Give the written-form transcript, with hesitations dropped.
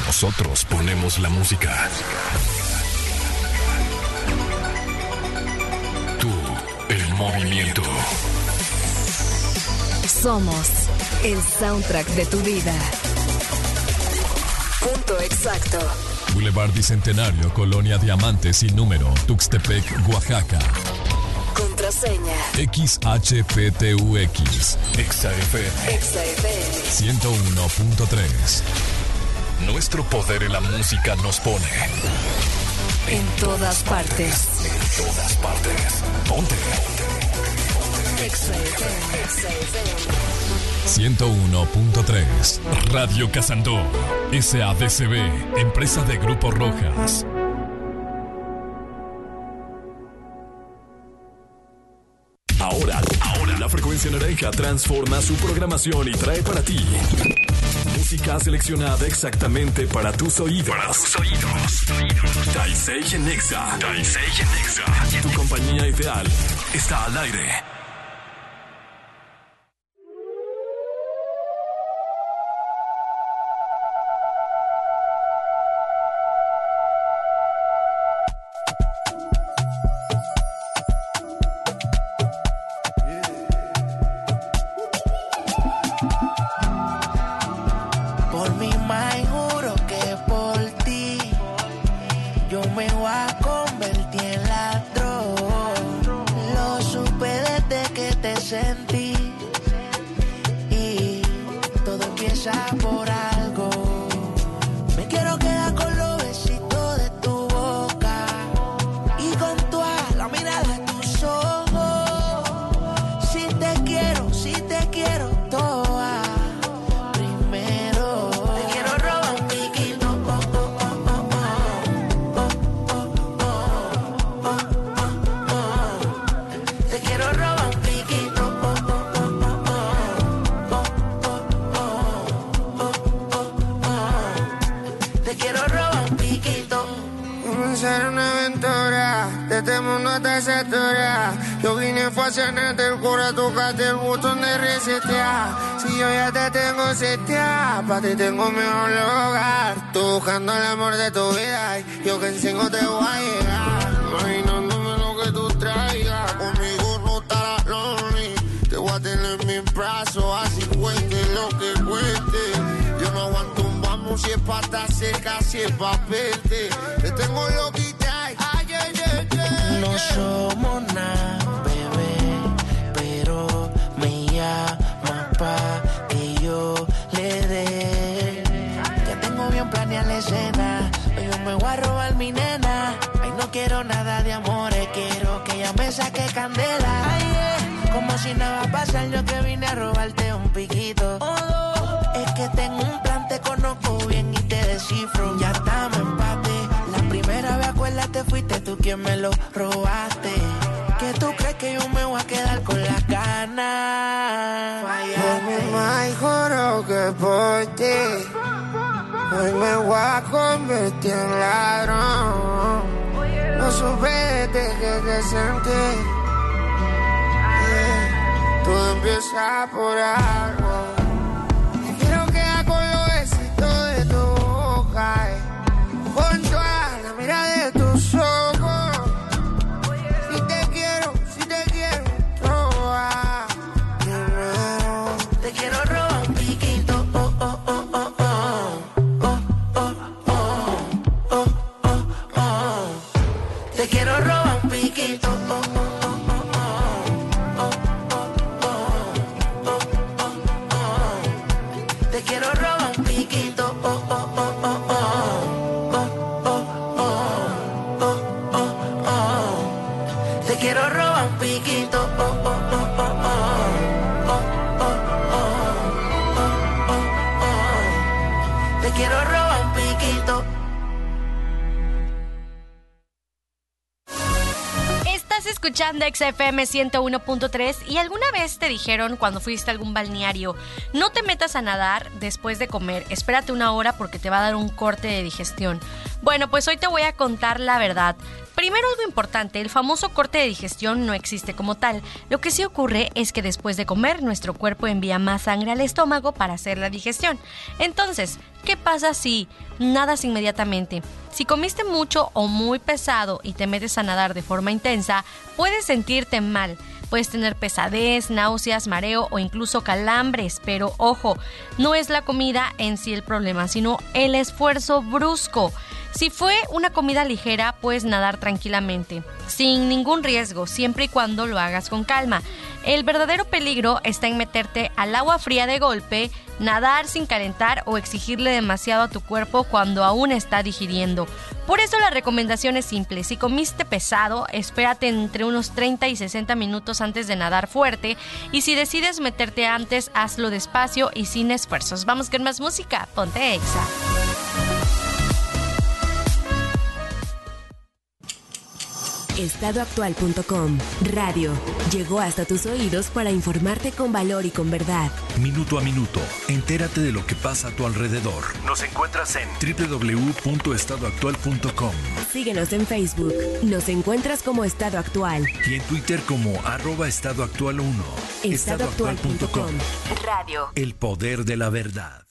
Nosotros ponemos la música. Tú, el movimiento. Somos el soundtrack de tu vida. Punto exacto. Boulevard Bicentenario, Colonia Diamante sin número, Tuxtepec, Oaxaca. Contraseña XHPTUX. XFM 101.3. Nuestro poder en la música nos pone en todas partes. En todas partes. Ponte. 101.3. Radio Casandó. SADCB. Empresa de Grupo Rojas. Ahora, la frecuencia naranja transforma su programación y trae para ti música seleccionada exactamente para tus oídos. Taisei en Nexa. Tu compañía ideal está al aire. Yo vine fue a hacerte el cura, tocaste el botón de resetear. Si yo ya te tengo seteada, para ti tengo mejor lugar. Tú buscando el amor de tu vida, y yo que en 5 te voy a llegar. Imaginándome lo que tú traigas, conmigo no estarás lonely. Te voy a tener en mis brazos, así cueste lo que cueste. Yo no aguanto un vamos si es para estar cerca, si es para verte. Te tengo loquita, ay, ay, ay, ay. No somos nada, bebé, pero me llama pa' que yo le dé. Ya tengo bien planeada la escena, hoy yo me voy a robar mi nena. Ay, no quiero nada de amores, quiero que ella me saque candela. Ay, como si nada va a pasar, yo que vine a robarte un piquito. Es que tengo un plan, te conozco bien y te descifro. Ya estamos en empate. La primera vez, acuérdate, fuiste tú quien me lo robaste. ¿Qué tú crees que yo me voy a quedar con las ganas? Fallaste. Mi mamá juro que por ti hoy me voy a convertir en ladrón. No supe desde que te sentí. Todo empieza por algo. Quiero quedar con los besitos de tu boca, con toda la mirada de tus ojos. Si te quiero robar, primero te quiero robar un piquito, oh, oh, oh, oh, oh, oh, oh, oh, oh, oh. Te quiero robar un piquito, oh, oh, oh, oh, oh, oh, oh, oh. Te quiero robar un piquito, oh, oh, oh, oh, oh. Te quiero robar un piquito, oh, oh, oh, oh, oh, oh, oh, oh, oh, oh. Te quiero robar un piquito. Estás escuchando XFM 101.3 y alguna vez te dijeron cuando fuiste a algún balneario, no te metas a nadar después de comer, espérate 1 hora porque te va a dar un corte de digestión. Bueno, pues hoy te voy a contar la verdad. Primero, algo importante, el famoso corte de digestión no existe como tal. Lo que sí ocurre es que después de comer, nuestro cuerpo envía más sangre al estómago para hacer la digestión. Entonces, ¿qué pasa si nadas inmediatamente? Si comiste mucho o muy pesado y te metes a nadar de forma intensa, puedes sentirte mal. Puedes tener pesadez, náuseas, mareo o incluso calambres, pero ojo, no es la comida en sí el problema, sino el esfuerzo brusco. Si fue una comida ligera, puedes nadar tranquilamente, sin ningún riesgo, siempre y cuando lo hagas con calma. El verdadero peligro está en meterte al agua fría de golpe, nadar sin calentar o exigirle demasiado a tu cuerpo cuando aún está digiriendo. Por eso la recomendación es simple: si comiste pesado, espérate entre unos 30 y 60 minutos antes de nadar fuerte, y si decides meterte antes, hazlo despacio y sin esfuerzos. Vamos con más música, ponte Exa. Estadoactual.com. Radio. Llegó hasta tus oídos para informarte con valor y con verdad. Minuto a minuto, entérate de lo que pasa a tu alrededor. Nos encuentras en www.estadoactual.com. Síguenos en Facebook. Nos encuentras como Estado Actual. Y en Twitter como @estadoactual1. Estadoactual.com. Radio. El poder de la verdad.